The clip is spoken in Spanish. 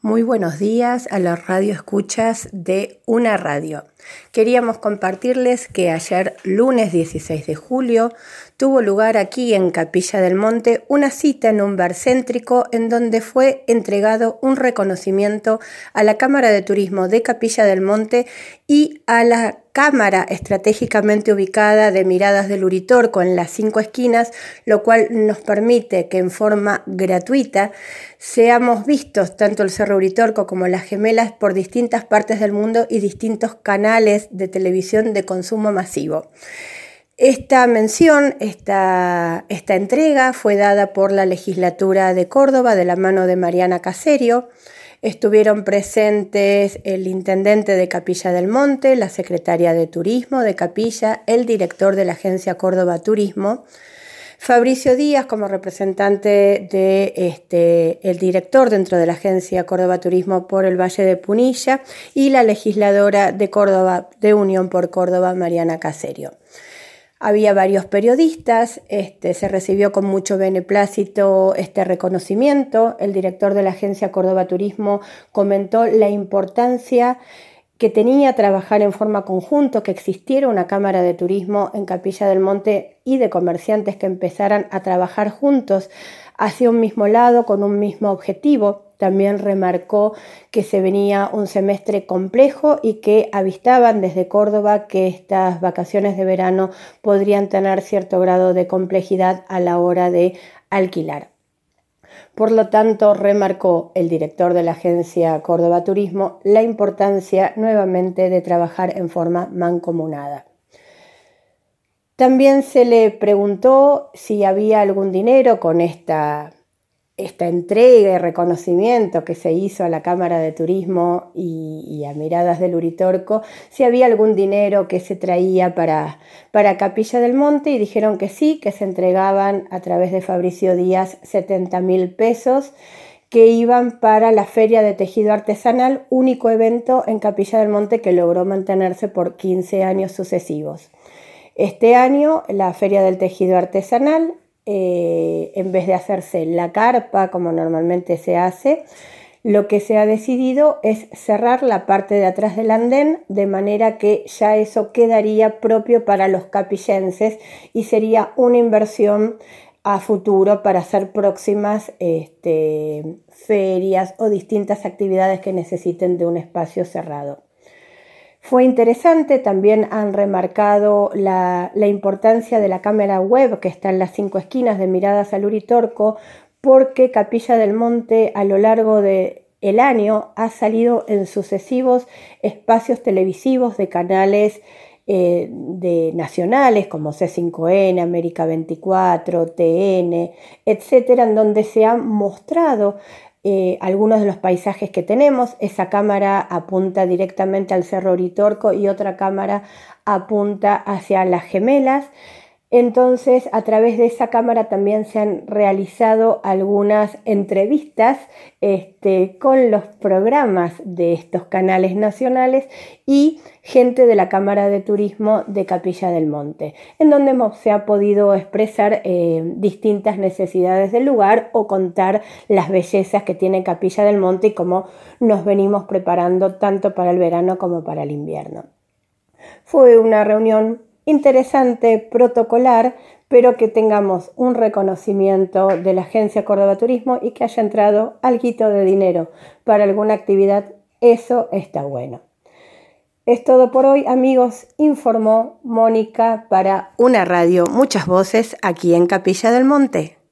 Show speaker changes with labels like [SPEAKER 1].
[SPEAKER 1] Muy buenos días a los radioescuchas de Una Radio. Queríamos compartirles que ayer, lunes 16 de julio, tuvo lugar aquí en Capilla del Monte una cita en un bar céntrico en donde fue entregado un reconocimiento a la Cámara de Turismo de Capilla del Monte y a la cámara estratégicamente ubicada de Miradas del Uritorco en las 5 esquinas, lo cual nos permite que en forma gratuita seamos vistos tanto el Cerro Uritorco como las Gemelas por distintas partes del mundo y distintos canales de televisión de consumo masivo. Esta mención, esta entrega fue dada por la Legislatura de Córdoba de la mano de Mariana Caserio. Estuvieron presentes el intendente de Capilla del Monte, la secretaria de Turismo de Capilla, el director de la agencia Córdoba Turismo, Fabricio Díaz como representante de el director dentro de la agencia Córdoba Turismo por el Valle de Punilla y la legisladora de Córdoba, de Unión por Córdoba, Mariana Caserio. Había varios periodistas, se recibió con mucho beneplácito este reconocimiento. El director de la agencia Córdoba Turismo comentó la importancia que tenía trabajar en forma conjunta, que existiera una cámara de turismo en Capilla del Monte y de comerciantes que empezaran a trabajar juntos hacia un mismo lado, con un mismo objetivo. También remarcó que se venía un semestre complejo y que avistaban desde Córdoba que estas vacaciones de verano podrían tener cierto grado de complejidad a la hora de alquilar. Por lo tanto, remarcó el director de la agencia Córdoba Turismo la importancia nuevamente de trabajar en forma mancomunada. También se le preguntó si había algún dinero con esta entrega y reconocimiento que se hizo a la Cámara de Turismo y a Miradas del Uritorco, si había algún dinero que se traía para Capilla del Monte, y dijeron que sí, que se entregaban a través de Fabricio Díaz 70.000 pesos que iban para la Feria de Tejido Artesanal, único evento en Capilla del Monte que logró mantenerse por 15 años sucesivos. Este año la Feria del Tejido Artesanal, en vez de hacerse la carpa como normalmente se hace, lo que se ha decidido es cerrar la parte de atrás del andén, de manera que ya eso quedaría propio para los capillenses y sería una inversión a futuro para hacer próximas ferias o distintas actividades que necesiten de un espacio cerrado. Fue interesante, también han remarcado la importancia de la cámara web que está en las 5 esquinas de Miradas al Uritorco, porque Capilla del Monte a lo largo del año ha salido en sucesivos espacios televisivos de canales nacionales como C5N, América 24, TN, etcétera, en donde se han mostrado algunos de los paisajes que tenemos. Esa cámara apunta directamente al Cerro Uritorco y otra cámara apunta hacia las Gemelas. Entonces, a través de esa cámara también se han realizado algunas entrevistas con los programas de estos canales nacionales y gente de la Cámara de Turismo de Capilla del Monte, en donde se ha podido expresar distintas necesidades del lugar o contar las bellezas que tiene Capilla del Monte y cómo nos venimos preparando tanto para el verano como para el invierno. Fue una reunión interesante, protocolar, pero que tengamos un reconocimiento de la agencia Córdoba Turismo y que haya entrado alguito de dinero para alguna actividad, eso está bueno. Es todo por hoy, amigos, informó Mónica para Una Radio, muchas voces aquí en Capilla del Monte.